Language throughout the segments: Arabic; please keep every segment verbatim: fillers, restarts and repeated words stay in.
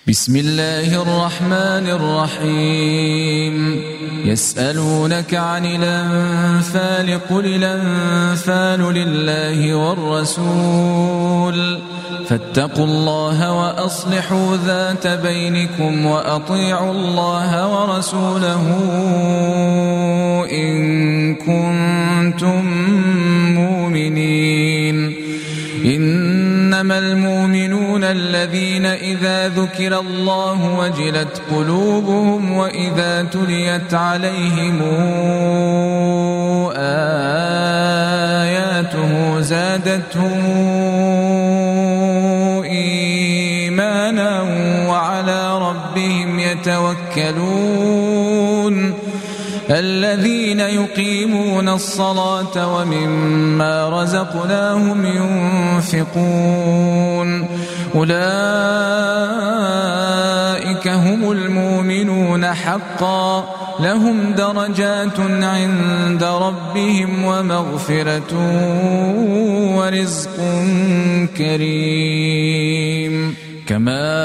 بسم الله الرحمن الرحيم يسألونك عن الأنفال قل الأنفال لله والرسول فاتقوا الله وأصلحوا ذات بينكم وأطيعوا الله ورسوله إن كنتم مؤمنين. إنما المؤمنون الذين إذا ذكر الله وجلت قلوبهم وإذا تليت عليهم آياته زادتهم إيمانا وعلى ربهم يتوكلون. الذين يقيمون الصلاة ومما رزقناهم ينفقون أولئك هم المؤمنون حقا لهم درجات عند ربهم ومغفرة ورزق كريم. كما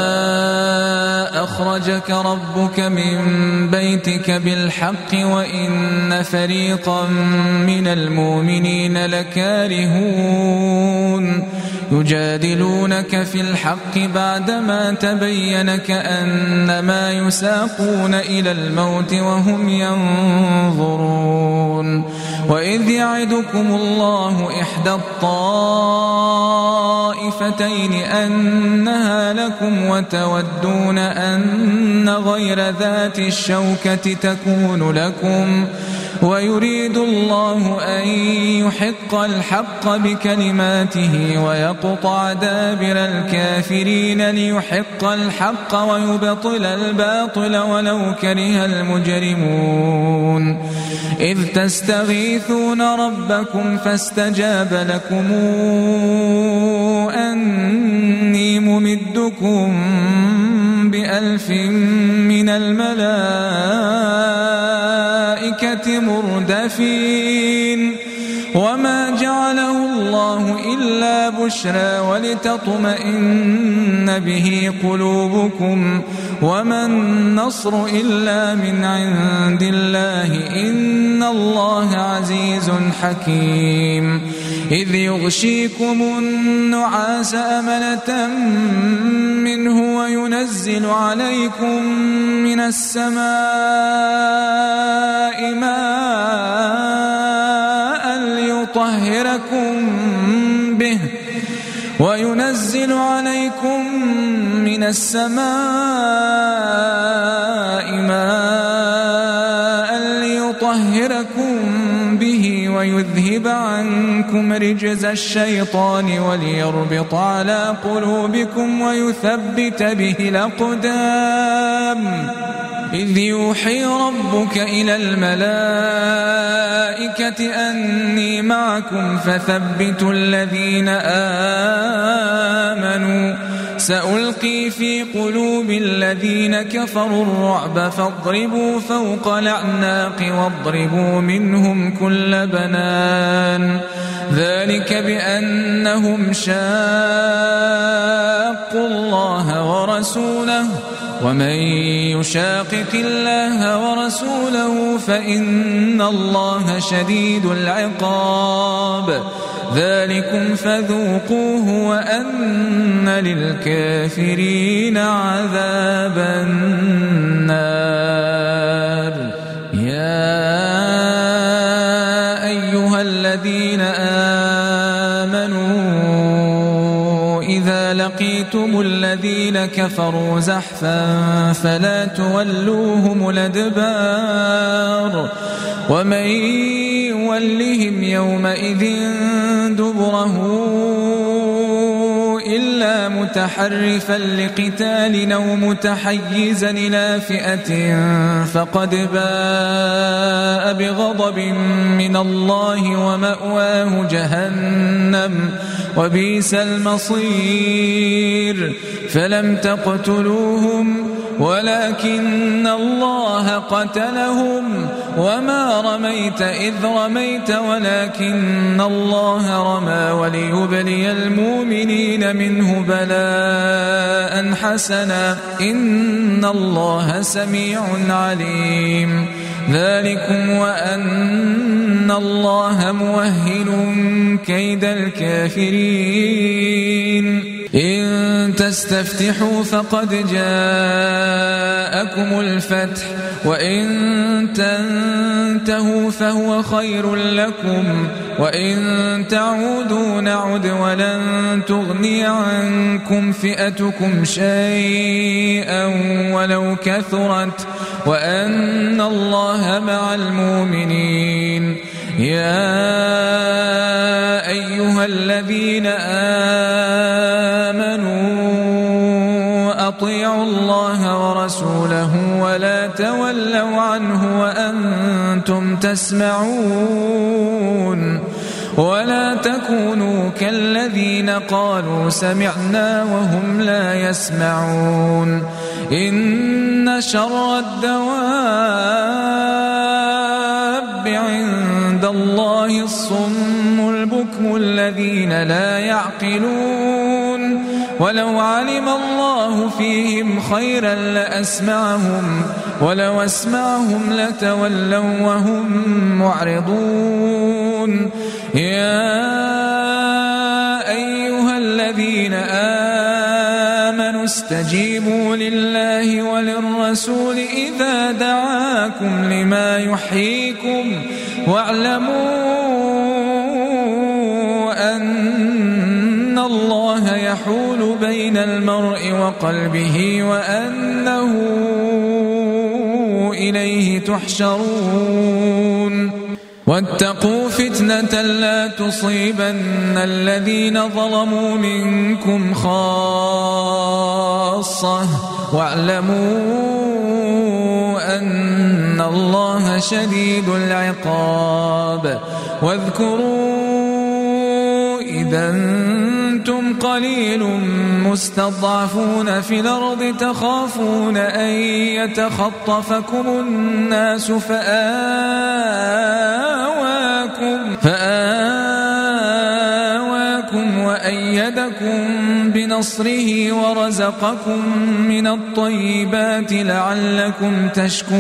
أخرجك ربك من بيتك بالحق وإن فريقا من المؤمنين لكارهون يجادلونك في الحق بعدما تبين كأنما يساقون إلى الموت وهم ينظرون. وإذ يعدكم الله إحدى الطائفتين أنها لكم وتودون أن غير ذات الشوكة تكون لكم ويريد الله أن يحق الحق بكلماته ويقطع دابر الكافرين ليحق الحق ويبطل الباطل ولو كره المجرمون. إذ تستغيثون ربكم فاستجاب لكم أني ممدكم بألف من الملائكة مردفين. وما جعله الله إلا بشرى ولتطمئن به قلوبكم وما النصر إلا من عند الله إن الله عزيز حكيم. إذ يغشيكم النعاس أمنة منه وينزل عليكم من السماء ماء ليطهركم به وينزل عليكم من السماء ماء ليطهركم به ويذهب عنكم رجز الشيطان وليربط على قلوبكم ويثبت به الأقدام. إذ يوحي ربك إلى الملائكة أني معكم فثبتوا الذين آمنوا سألقي في قلوب الذين كفروا الرعب فاضربوا فوق الأعناق واضربوا منهم كل بنان. ذلك بأنهم شاقوا الله ورسوله ومن يشاقق الله ورسوله فإن الله شديد العقاب. ذلكم فذوقوه وأن للكافرين عذاب النار. يا أيها الذين آمنوا إذا لقيتم الذين كفروا زحفا فلا تولوهم الأدبار ومن يولهم يومئذ دبره إلا متحرفا لقتال أو متحيزا إلى فئة فقد باء بغضب من الله ومأواه جهنم وبئس المصير. فلم تقتلوهم ولكن الله قتلهم وما رميت إذ رميت ولكن الله رمى وليبلي المؤمنين منه بلاء بلاء حسنا إن الله سميع عليم ذلكم وأن الله موهن كيد الكافرين إن تستفتحوا فقد جاءكم الفتح وإن تنتهوا فهو خير لكم وإن تعودوا نعد ولن تغني عنكم فئتكم شيئا ولو كثرت وأن الله مع المؤمنين يا أيها الذين آمنوا أطيعوا الله ورسوله ولا تولوا عنه وأنتم تسمعون ولا تكونوا كالذين قالوا سمعنا وهم لا يسمعون إن شر الدواب عند الله الصم البكم الذين لا يعقلون ولو علم الله فيهم خيرا لأسمعهم ولو أسمعهم لتولوا وهم معرضون يا أيها الذين آمنوا استجيبوا لله وللرسول إذا دعاكم لما يحييكم واعلموا أن الله يحول بين المرء وقلبه وأنه إليه تحشرون واتقوا فتنة لا تصيبن الذين ظلموا منكم خاصة واعلموا أن الله شديد العقاب واذكروا إذا أنتم قليل مستضعفون في الأرض تخافون أن يتخطفكم الناس فآواكم, فآواكم وأيدكم بنصره ورزقكم من الطيبات لعلكم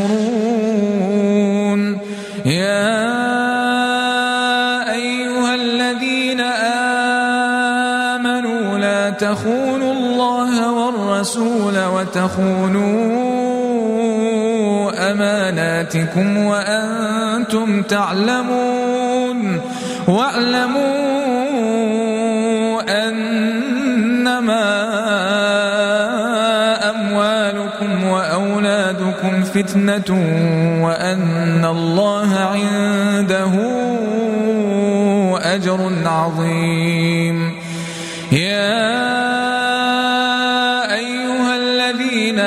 تشكرون يا أيها الذين آمنوا لا تخونوا الله والرسول وتخونوا أماناتكم وأنتم تعلمون واعلموا أنما أموالكم وأولادكم فتنة وأن الله عنده أجر عظيم يا أيها الذين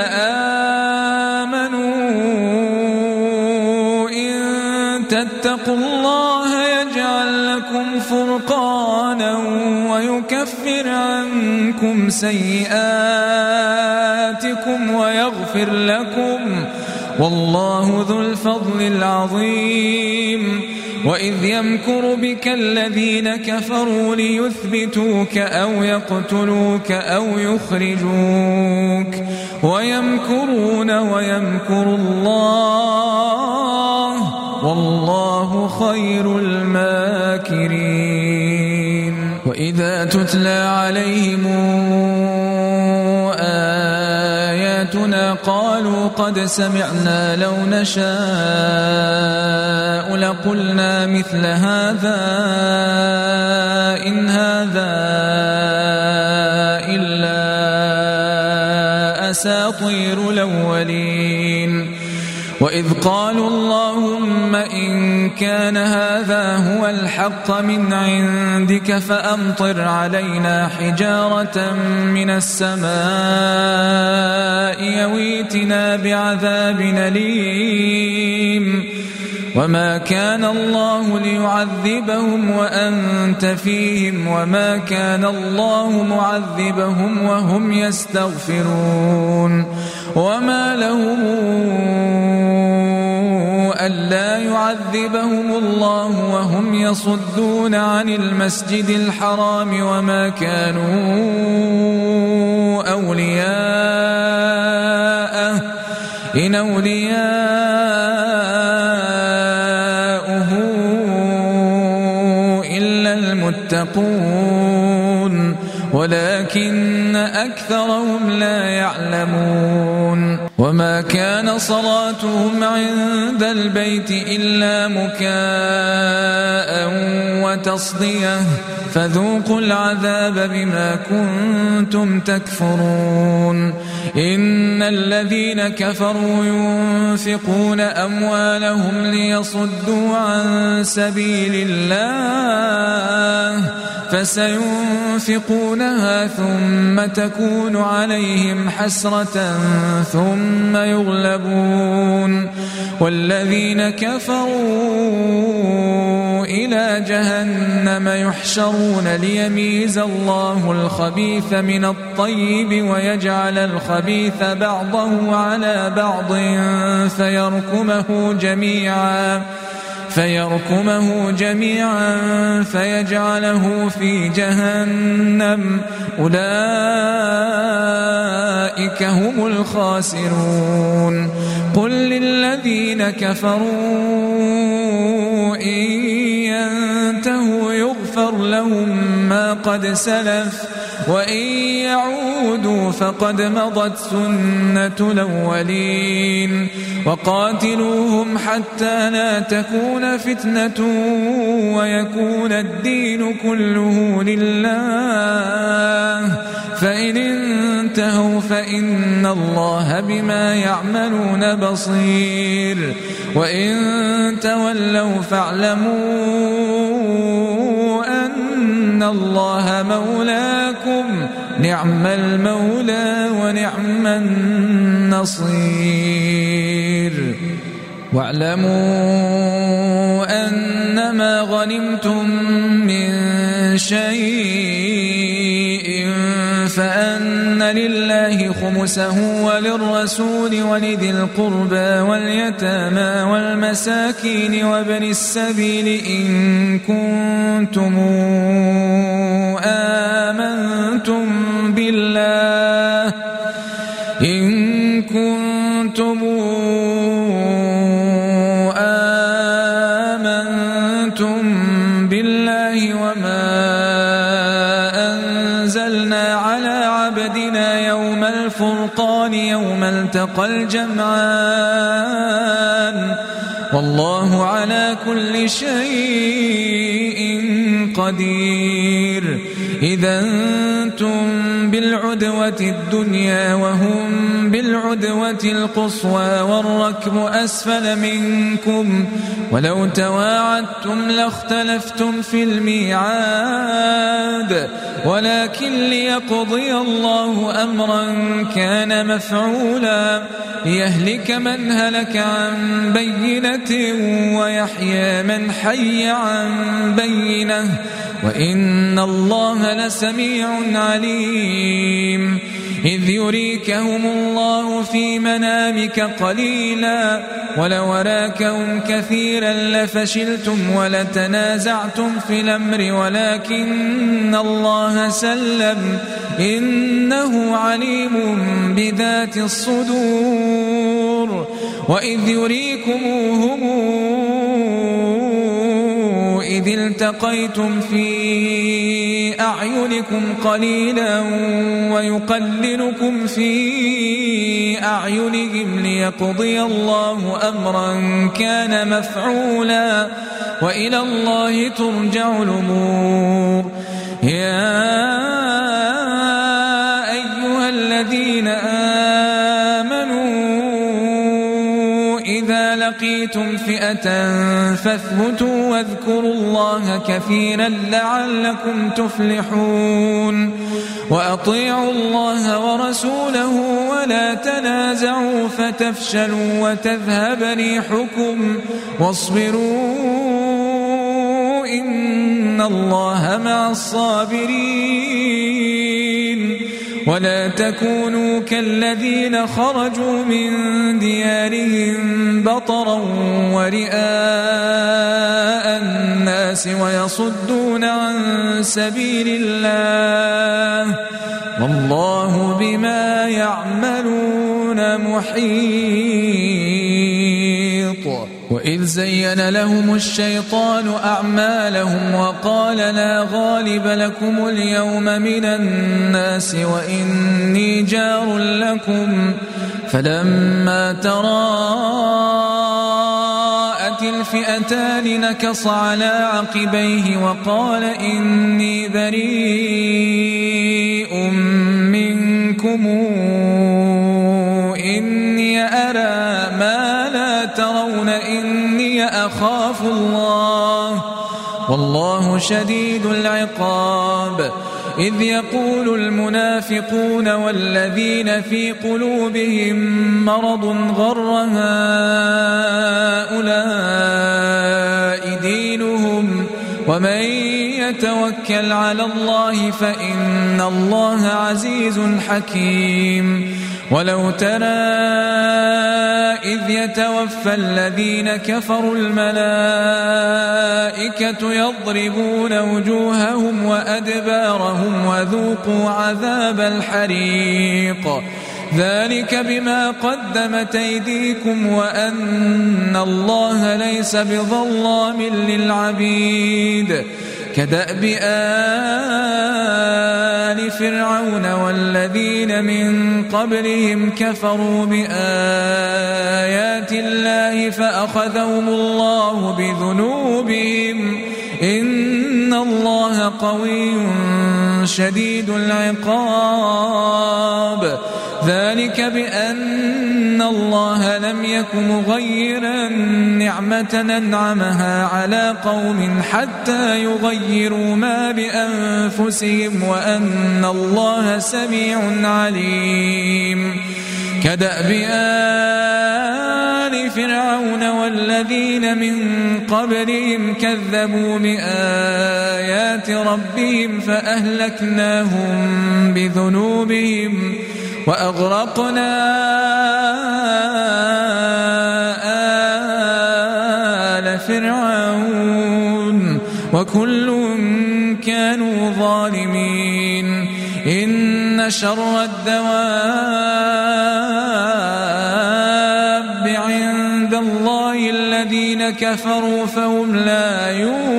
آمنوا إن تتقوا الله يجعل لكم فرقانا ويكفر عنكم سيئاتكم ويغفر لكم والله ذو الفضل العظيم وإذ يمكر بك الذين كفروا ليثبتوك أو يقتلوك أو يخرجوك ويمكرون ويمكر الله والله خير الماكرين وإذا تتلى عليهم آياتنا قالوا قد سمعنا لو نشاء لقلنا مثل هذا إن هذا إلا أساطير الأولين وإذ قالوا اللهم إن كان هذا هو الحق من عندك فأمطر علينا حجارة من السماء يويتنا بعذاب أليم وما كان الله ليعذبهم وأنت فيهم وما كان الله معذبهم وهم يستغفرون وما لهم ألا يعذبهم الله وهم يصدون عن المسجد الحرام وما كانوا أولياءه إن أولياؤه إلا المتقون ولكن أكثرهم لا يعلمون وما كان صلاتهم عند البيت إلا مكاء وتصدية فذوقوا العذاب بما كنتم تكفرون إن الذين كفروا ينفقون أموالهم ليصدوا عن سبيل الله فسينفقونها ثم تكون عليهم حسرة ثم يغلبون والذين كفروا إلى جهنم يحشرون ليميز الله الخبيث من الطيب ويجعل الخبيث بعضه على بعض فيركمه جميعا فيركمه جميعا فيجعله في جهنم أولئك هم الخاسرون قل للذين كفروا إن ينتهوا يغفر لهم ما قد سلف وإن يعودوا فقد مضت سنة الأولين وقاتلوهم حتى لا تكون فتنة ويكون الدين كله لله فإن انتهوا فإن الله بما يعملون بصير وإن تولوا فاعلموا أن الله مولاكم نعم المولى ونعم النصير واعلموا أنما غنمتم من شيء فأن لله خمسه وللرسول ولذي القربى واليتامى والمساكين وابن السبيل إن كنتم آمنتم بالله إن كنتم آمنتم بالله وما أنزلنا على عبدنا يوم الفرقان يوم التقى الجمعان والله على كل شيء قدير إذا أنتم بالعدوة الدنيا وهم بالعدوة القصوى والركب أسفل منكم ولو تواعدتم لاختلفتم في الميعاد ولكن ليقضي الله أمرا كان مفعولا ليهلك من هلك عن بينة ويحيى من حي عن بينة وإن الله لسميع عليم إذ يريكهم الله في منامك قليلا ولو أراكهم كثيرا لفشلتم ولتنازعتم في الأمر ولكن الله سلم إنه عليم بذات الصدور وإذ يريكموهم إذ التقيتم في أعينكم قليلا ويقللكم في أعينهم ليقضي الله أمرا كان مفعولا وإلى الله ترجع الأمور يا أيها الذين آمنوا إذا لقيتم فئة فاثبتوا واذكروا الله كثيرا لعلكم تفلحون وأطيعوا الله ورسوله ولا تنازعوا فتفشلوا وتذهب ريحكم واصبروا إن الله مع الصابرين ولا تكونوا كالذين خرجوا من ديارهم بطرا ورئاء الناس ويصدون عن سبيل الله والله بما يعملون محيط. وإذ زين لهم الشيطان أعمالهم وقال لا غالب لكم اليوم من الناس وإني جار لكم فلما تراءت الفئتان نكص على عقبيه وقال إني بريء منكم إني أرى ما لا ترون إني أخاف الله والله شديد العقاب. إذ يقول المنافقون والذين في قلوبهم مرض غر هؤلاء دينهم ومن يتوكل على الله فإن الله عزيز حكيم. ولو ترى إذ يتوفى الذين كفروا الملائكة يضربون وجوههم وأدبارهم وذوقوا عذاب الحريق ذلك بما قدمت أيديكم وأن الله ليس بظلام للعبيد. كدأب آل فرعون والذين من قبلهم كفروا بآيات الله فأخذهم الله بذنوبهم إن الله قوي شديد العقاب. ذلك بأن الله لم يك مغيرا نعمة أنعمها على قوم حتى يغيروا ما بأنفسهم وأن الله سميع عليم. كدأب آل فرعون والذين من قبلهم كذبوا بآيات ربهم فأهلكناهم بذنوبهم وأغرقنا آل فرعون وكل كانوا ظالمين. إن شر الدواب عند الله الذين كفروا فهم لا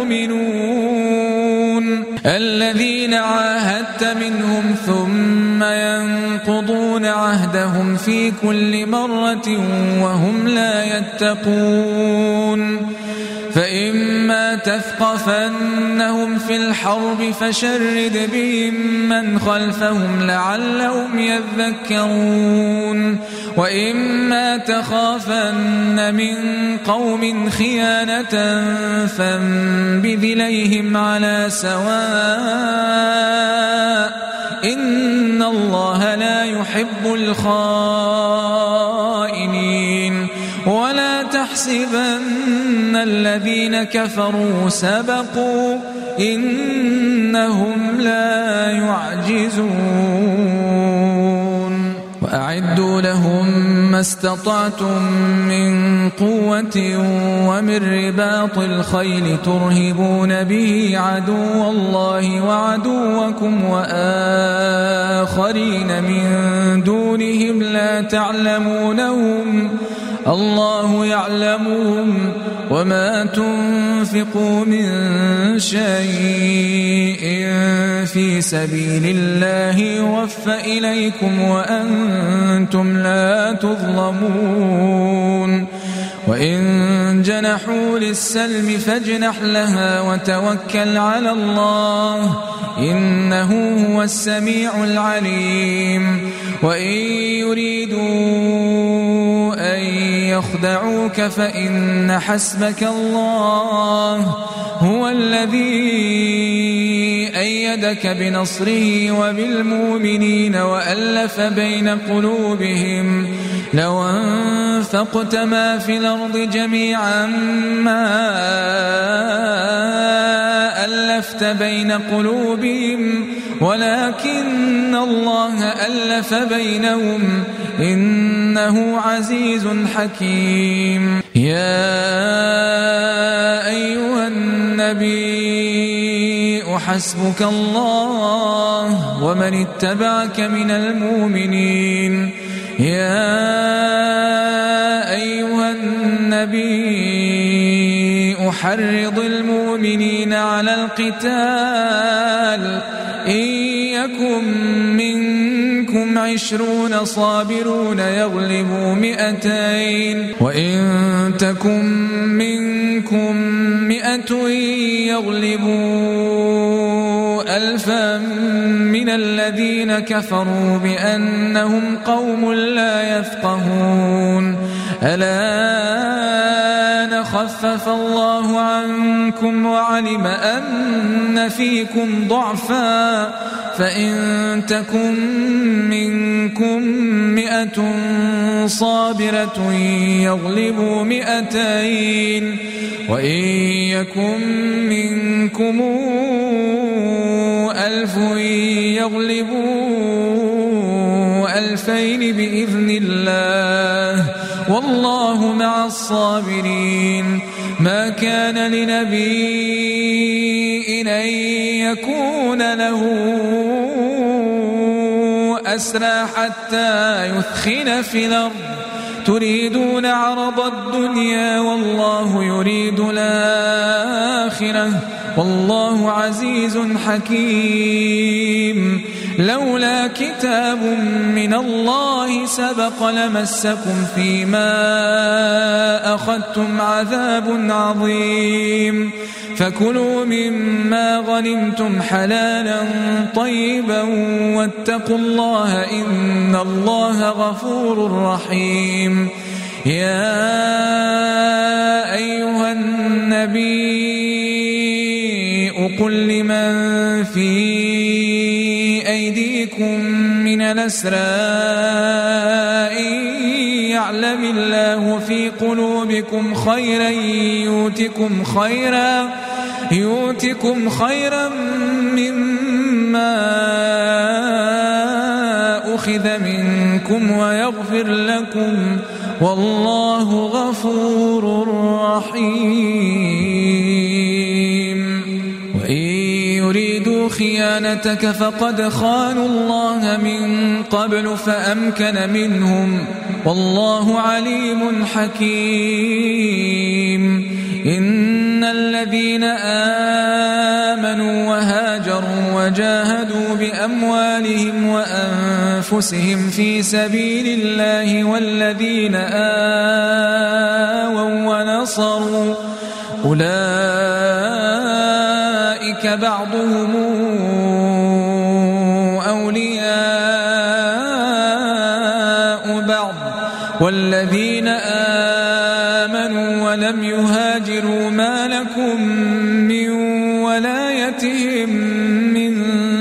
يؤمنون الذين عاهدت منهم ثم ينقضون عهدهم في كل مرة وهم لا يتقون. فإما تثقفنهم في الحرب فشرد بهم من خلفهم لعلهم يذكرون. وإما تخافن من قوم خيانة فانبذ إليهم على سواء إن الله لا يحب الخائنين. ولا تحسبن الذين كفروا سبقوا إنهم لا يعجزون. وأعدوا لهم ما استطعتم من قوة ومن رباط الخيل ترهبون به عدو الله وعدوكم وآخرين من دونهم لا تعلمونهم الله يعلمهم وما تنفقوا من شيء في سبيل الله يوفى إليكم وأنتم لا تظلمون. وإن جنحوا للسلم فاجنح لها وتوكل على الله إنه هو السميع العليم. وإن يريدوا أن يخدعوك فإن حسبك الله هو الذي أيدك بنصره وبالمؤمنين وألف بين قلوبهم لو أنفقت ما في الأرض جميعا ما ألفت بين قلوبهم ولكن الله ألف بينهم إنه عزيز حكيم. يا أيها النبي حسبك الله ومن اتبعك من المؤمنين. يا أيها النبي حرض المؤمنين على القتال إن يكن منكم عشرون صابرون يغلبوا مئتين وإن تكن منكم مئة يغلبوا ألفا من الذين كفروا بأنهم قوم لا يفقهون. الآن خفف الله عنكم وعلم أن فيكم ضعفا فإن تكن منكم مئة صابرة يغلبوا مئتين وإن يكن منكم ألف يغلبوا ألفين بإذن الله والله مع الصابرين. ما كان لنبي أن يكون له أسرى حتى يثخن في الأرض تريدون عرض الدنيا والله يريد الآخرة والله عزيز حكيم. لولا كتاب من الله سبق لمسكم فيما أخذتم عذاب عظيم فكلوا مما غنمتم حلالا طيبا واتقوا الله إن الله غفور رحيم. يا أيها النبي قل لمن في أيديكم من الأسرى إن يعلم الله في قلوبكم خيرا يؤتكم خيرا يؤتكم خيرا مما أخذ منكم ويغفر لكم والله غفور رحيم. وإن يريدوا خيانتك فقد خانوا الله من قبل فأمكن منهم والله عليم حكيم. إن الذين آمنوا وهاجروا وجاهدوا بأموالهم وأنفسهم في سبيل الله والذين آووا ونصروا أولئك بعضهم أولياء بعض والذين آمنوا ولم يهاجروا ما لكم من ولايتهم من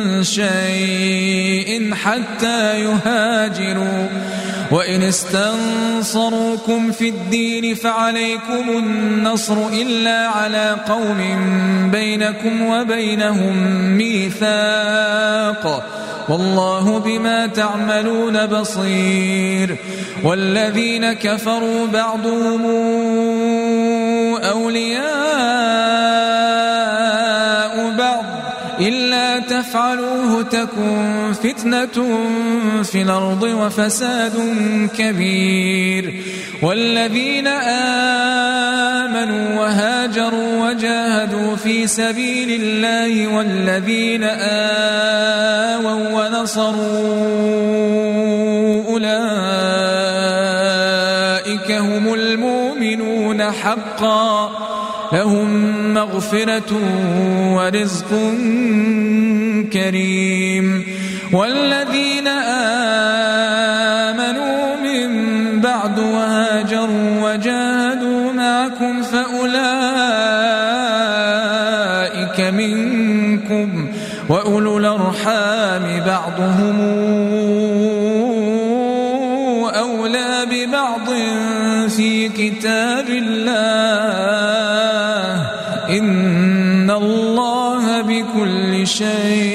شيء حتى يهاجروا وإن استنصروكم في الدين فعليكم النصر إلا على قوم بينكم وبينهم ميثاق والله بما تعملون بصير. والذين كفروا بعضهم أولياء بعض إلا تفعلوه تكن فتنة في الأرض وفساد كبير. والذين آمنوا وهاجروا وجاهدوا في سبيل الله والذين آووا ونصروا أولئك هم المؤمنون حقا لهم مغفرة ورزق كريم. والذين آمنوا من بعد وهاجروا وجاهدوا معكم فأولئك أولئك منكم وأولو الأرحام بعضهم أولى ببعض في كتاب الله إن الله بكل شيء